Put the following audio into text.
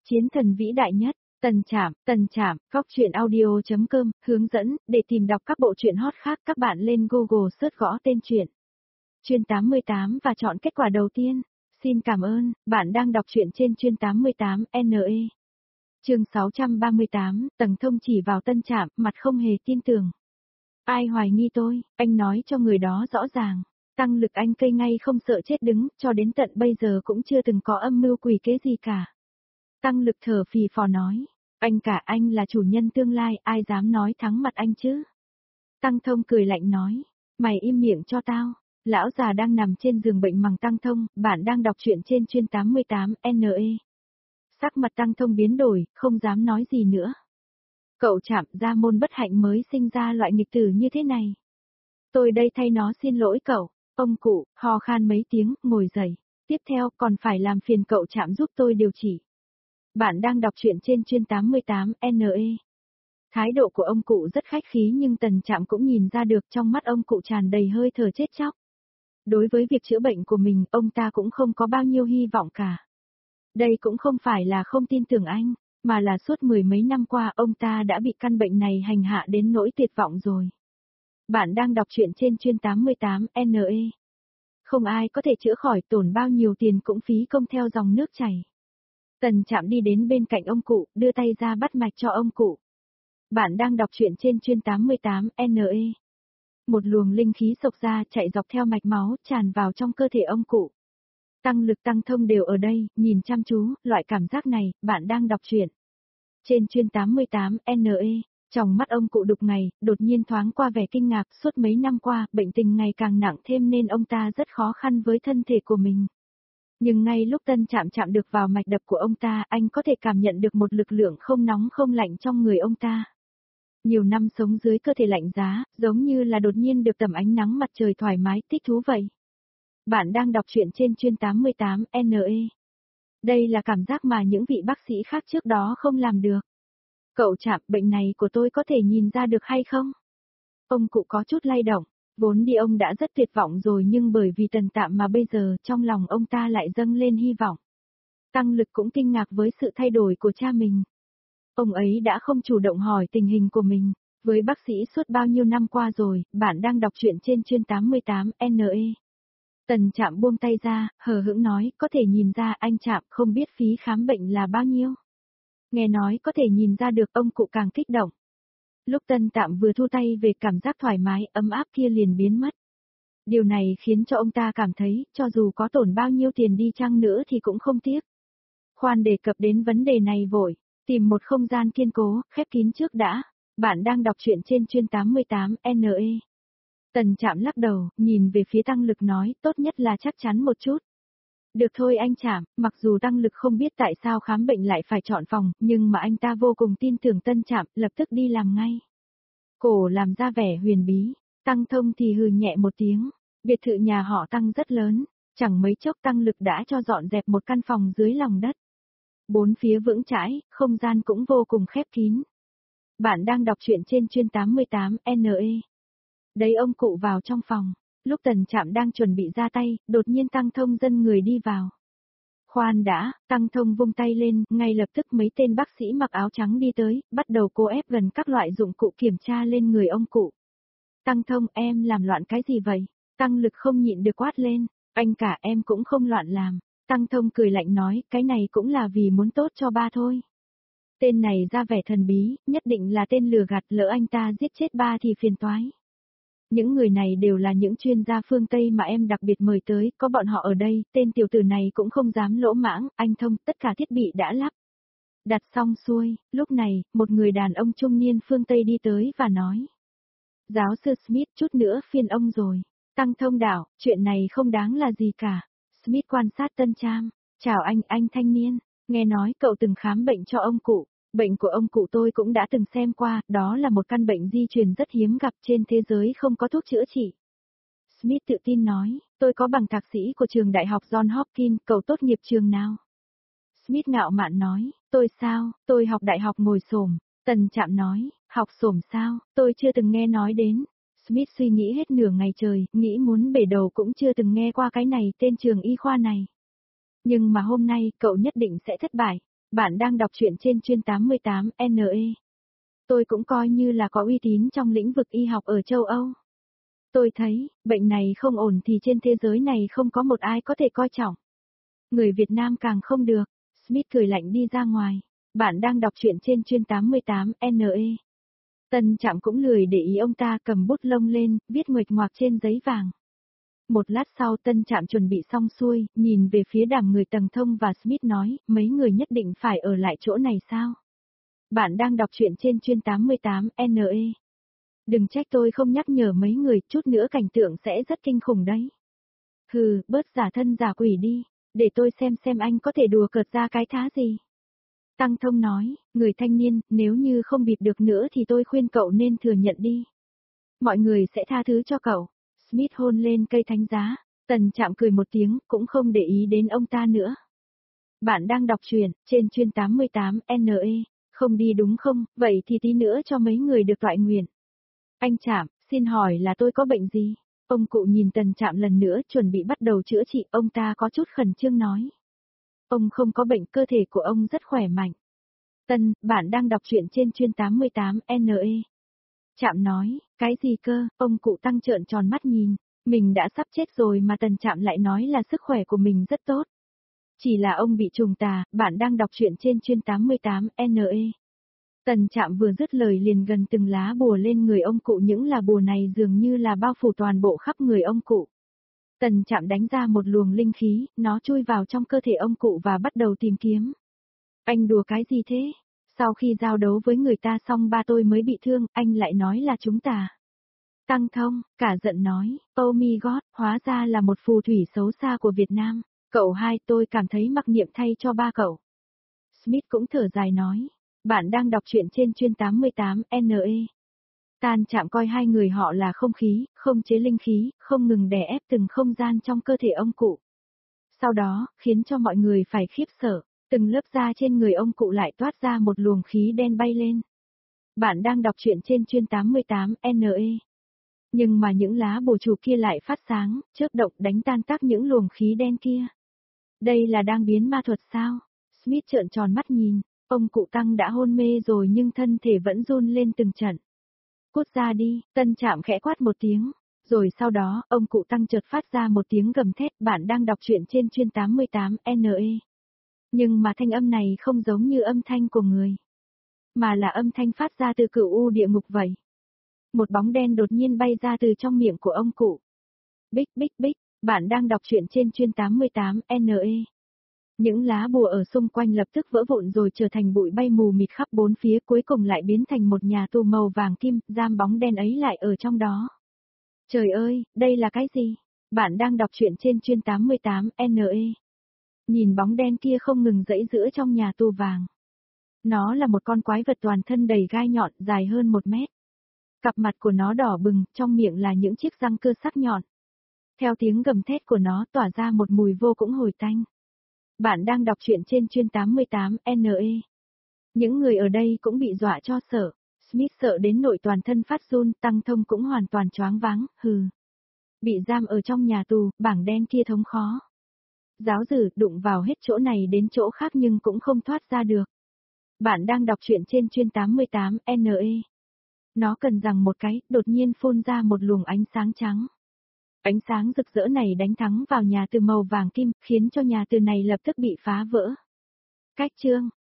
Chiến thần vĩ đại nhất, Tần Trạm, góc truyện audio.com, hướng dẫn, để tìm đọc các bộ truyện hot khác các bạn lên Google search gõ tên truyện. Chương 88 và chọn kết quả đầu tiên. Xin cảm ơn, bạn đang đọc truyện trên chương 88 NE. Chương 638, Tầng Thông chỉ vào Tân Trạm, mặt không hề tin tưởng. Ai hoài nghi tôi, anh nói cho người đó rõ ràng. Tăng Lực anh cây ngay không sợ chết đứng, cho đến tận bây giờ cũng chưa từng có âm mưu quỷ kế gì cả. Tăng Lực thở phì phò nói, anh là chủ nhân tương lai, ai dám nói thắng mặt anh chứ? Tăng Thông cười lạnh nói, mày im miệng cho tao. Lão già đang nằm trên giường bệnh mằng Tăng Thông, bạn đang đọc truyện trên chương 88 NE. Sắc mặt Tăng Thông biến đổi, không dám nói gì nữa. Cậu Trạm, gia môn bất hạnh mới sinh ra loại nghịch tử như thế này. Tôi đây thay nó xin lỗi cậu. Ông cụ, ho khan mấy tiếng, ngồi dậy. Tiếp theo, còn phải làm phiền cậu Trạm giúp tôi điều trị. Bạn đang đọc truyện trên chương 88 NE. Thái độ của ông cụ rất khách khí nhưng Tần Trạm cũng nhìn ra được trong mắt ông cụ tràn đầy hơi thở chết chóc. Đối với việc chữa bệnh của mình, ông ta cũng không có bao nhiêu hy vọng cả. Đây cũng không phải là không tin tưởng anh, mà là suốt mười mấy năm qua ông ta đã bị căn bệnh này hành hạ đến nỗi tuyệt vọng rồi. Bạn đang đọc truyện trên chương 88 NE. Không ai có thể chữa khỏi, tổn bao nhiêu tiền cũng phí công theo dòng nước chảy. Tần Trạm đi đến bên cạnh ông cụ, đưa tay ra bắt mạch cho ông cụ. Bạn đang đọc truyện trên chương 88 NE. Một luồng linh khí xộc ra chạy dọc theo mạch máu, tràn vào trong cơ thể ông cụ. Tăng Lực Tăng Thông đều ở đây, nhìn chăm chú, loại cảm giác này, bạn đang đọc truyện. Trên chương 88 NE, trong mắt ông cụ đục ngày, đột nhiên thoáng qua vẻ kinh ngạc, suốt mấy năm qua, bệnh tình ngày càng nặng thêm nên ông ta rất khó khăn với thân thể của mình. Nhưng ngay lúc Tân Trạm chạm được vào mạch đập của ông ta, anh có thể cảm nhận được một lực lượng không nóng không lạnh trong người ông ta. Nhiều năm sống dưới cơ thể lạnh giá, giống như là đột nhiên được tầm ánh nắng mặt trời thoải mái, thích thú vậy. Bạn đang đọc truyện trên chương 88 NE. Đây là cảm giác mà những vị bác sĩ khác trước đó không làm được. Cậu Trạm, bệnh này của tôi có thể nhìn ra được hay không? Ông cụ có chút lay động, vốn đi ông đã rất tuyệt vọng rồi nhưng bởi vì Tần Trạm mà bây giờ trong lòng ông ta lại dâng lên hy vọng. Tăng Lực cũng kinh ngạc với sự thay đổi của cha mình. Ông ấy đã không chủ động hỏi tình hình của mình, với bác sĩ suốt bao nhiêu năm qua rồi, bạn đang đọc truyện trên chương 88 NE. Tần Trạm buông tay ra, hờ hững nói, có thể nhìn ra anh Trạm không biết phí khám bệnh là bao nhiêu. Nghe nói có thể nhìn ra được, ông cụ càng kích động. Lúc Tân Trạm vừa thu tay về, cảm giác thoải mái, ấm áp kia liền biến mất. Điều này khiến cho ông ta cảm thấy, cho dù có tổn bao nhiêu tiền đi chăng nữa thì cũng không tiếc. Khoan đề cập đến vấn đề này vội, tìm một không gian kiên cố, khép kín trước đã. Bạn đang đọc truyện trên chương 88 NE. Tần Trạm lắc đầu, nhìn về phía Tăng Lực nói, tốt nhất là chắc chắn một chút. Được thôi anh Trạm, mặc dù Tăng Lực không biết tại sao khám bệnh lại phải chọn phòng, nhưng mà anh ta vô cùng tin tưởng Tân Trạm, lập tức đi làm ngay. Cổ làm ra vẻ huyền bí, Tăng Thông thì hừ nhẹ một tiếng, biệt thự nhà họ Tăng rất lớn, chẳng mấy chốc Tăng Lực đã cho dọn dẹp một căn phòng dưới lòng đất. Bốn phía vững chãi, không gian cũng vô cùng khép kín. Bạn đang đọc truyện trên chương 88 NE. Đấy, ông cụ vào trong phòng, lúc Tần Trạm đang chuẩn bị ra tay, đột nhiên Tăng Thông dẫn người đi vào. Khoan đã, Tăng Thông vung tay lên, ngay lập tức mấy tên bác sĩ mặc áo trắng đi tới, bắt đầu cố ép gần các loại dụng cụ kiểm tra lên người ông cụ. Tăng Thông, em làm loạn cái gì vậy? Tăng Lực không nhịn được quát lên, anh cả em cũng không loạn làm. Tăng Thông cười lạnh nói, cái này cũng là vì muốn tốt cho ba thôi. Tên này ra vẻ thần bí, nhất định là tên lừa gạt, lỡ anh ta giết chết ba thì phiền toái. Những người này đều là những chuyên gia phương Tây mà em đặc biệt mời tới, có bọn họ ở đây, tên tiểu tử này cũng không dám lỗ mãng, anh Thông, tất cả thiết bị đã lắp. Đặt xong xuôi, lúc này, một người đàn ông trung niên phương Tây đi tới và nói. Giáo sư Smith, chút nữa phiên ông rồi. Tăng Thông đảo, chuyện này không đáng là gì cả. Smith quan sát Tân Trạm, chào anh thanh niên, nghe nói cậu từng khám bệnh cho ông cụ. Bệnh của ông cụ tôi cũng đã từng xem qua, đó là một căn bệnh di truyền rất hiếm gặp, trên thế giới không có thuốc chữa trị. Smith tự tin nói, tôi có bằng thạc sĩ của trường đại học John Hopkins, cậu tốt nghiệp trường nào? Smith ngạo mạn nói, tôi sao, tôi học đại học ngồi xổm. Tần Trạm nói, học xổm sao, tôi chưa từng nghe nói đến. Smith suy nghĩ hết nửa ngày trời, nghĩ muốn bể đầu cũng chưa từng nghe qua cái này, tên trường y khoa này. Nhưng mà hôm nay, cậu nhất định sẽ thất bại. Bạn đang đọc truyện trên chuyên 88 NE. Tôi cũng coi như là có uy tín trong lĩnh vực y học ở châu Âu. Tôi thấy, bệnh này không ổn thì trên thế giới này không có một ai có thể coi trọng. Người Việt Nam càng không được. Smith cười lạnh đi ra ngoài. Bạn đang đọc truyện trên chuyên 88 NE. Tân Trạm cũng lười để ý ông ta cầm bút lông lên, viết nguệch ngoạc trên giấy vàng. Một lát sau Tân Trạm chuẩn bị xong xuôi, nhìn về phía đám người Tầng Thông và Smith nói, mấy người nhất định phải ở lại chỗ này sao? Bạn đang đọc truyện trên chuyên 88 NE. Đừng trách tôi không nhắc nhở mấy người, chút nữa cảnh tượng sẽ rất kinh khủng đấy. Hừ, bớt giả thân giả quỷ đi, để tôi xem anh có thể đùa cợt ra cái thá gì. Tăng Thông nói, người thanh niên, nếu như không bịp được nữa thì tôi khuyên cậu nên thừa nhận đi. Mọi người sẽ tha thứ cho cậu. Smith hôn lên cây thánh giá, Tần Trạm cười một tiếng, cũng không để ý đến ông ta nữa. Bạn đang đọc truyện, trên chuyên 88 NE, không đi đúng không, vậy thì tí nữa cho mấy người được toại nguyện. Anh Trạm, xin hỏi là tôi có bệnh gì? Ông cụ nhìn Tần Trạm lần nữa chuẩn bị bắt đầu chữa trị, ông ta có chút khẩn trương nói. Ông không có bệnh, cơ thể của ông rất khỏe mạnh. Tân, bạn đang đọc truyện trên chuyên 88 NE. Trạm nói, cái gì cơ, ông cụ Tăng trợn tròn mắt nhìn, mình đã sắp chết rồi mà Tần Trạm lại nói là sức khỏe của mình rất tốt. Chỉ là ông bị trùng tà, bạn đang đọc truyện trên chuyên 88 NE. Tần Trạm vừa dứt lời liền gần từng lá bùa lên người ông cụ, những là bùa này dường như là bao phủ toàn bộ khắp người ông cụ. Tần Trạm đánh ra một luồng linh khí, nó chui vào trong cơ thể ông cụ và bắt đầu tìm kiếm. Anh đùa cái gì thế? Sau khi giao đấu với người ta xong ba tôi mới bị thương, anh lại nói là chúng ta. Tăng Thông, cả giận nói, oh my god, hóa ra là một phù thủy xấu xa của Việt Nam. Cậu hai, tôi cảm thấy mặc niệm thay cho ba cậu. Smith cũng thở dài nói, bạn đang đọc truyện trên chuyên 88 NE. Tan Trạm coi hai người họ là không khí, không chế linh khí, không ngừng đè ép từng không gian trong cơ thể ông cụ. Sau đó, khiến cho mọi người phải khiếp sợ, từng lớp da trên người ông cụ lại toát ra một luồng khí đen bay lên. Bạn đang đọc truyện trên chuyên 88 NE. Nhưng mà những lá bùa chủ kia lại phát sáng, chớp động đánh tan tác những luồng khí đen kia. Đây là đang biến ma thuật sao? Smith trợn tròn mắt nhìn, ông cụ Tăng đã hôn mê rồi nhưng thân thể vẫn run lên từng trận. Cút ra đi, Tân Trạm khẽ quát một tiếng. Rồi sau đó, ông cụ Tăng chợt phát ra một tiếng gầm thét, bạn đang đọc truyện trên chuyên 88 NE. Nhưng mà thanh âm này không giống như âm thanh của người, mà là âm thanh phát ra từ cửu u địa ngục vậy. Một bóng đen đột nhiên bay ra từ trong miệng của ông cụ. Bích bích bích, bạn đang đọc truyện trên chuyên 88 NE. Những lá bùa ở xung quanh lập tức vỡ vụn rồi trở thành bụi bay mù mịt khắp bốn phía, cuối cùng lại biến thành một nhà tù màu vàng kim, giam bóng đen ấy lại ở trong đó. Trời ơi, đây là cái gì? Bạn đang đọc truyện trên chuyên 88 NE. Nhìn bóng đen kia không ngừng giãy giụa trong nhà tù vàng. Nó là một con quái vật toàn thân đầy gai nhọn, dài hơn 1 mét. Cặp mặt của nó đỏ bừng, trong miệng là những chiếc răng cưa sắc nhọn. Theo tiếng gầm thét của nó tỏa ra một mùi vô cùng hồi tanh. Bạn đang đọc truyện trên chuyên 88 NE. Những người ở đây cũng bị dọa cho sợ. Smith sợ đến nỗi toàn thân phát run, Tăng Thông cũng hoàn toàn choáng váng, hừ. Bị giam ở trong nhà tù, bảng đen kia thống khó. Giáo dử đụng vào hết chỗ này đến chỗ khác nhưng cũng không thoát ra được. Bạn đang đọc truyện trên chuyên 88 NE. Nó cần rằng một cái, đột nhiên phun ra một luồng ánh sáng trắng. Ánh sáng rực rỡ này đánh thẳng vào nhà từ màu vàng kim, khiến cho nhà từ này lập tức bị phá vỡ. Cách chương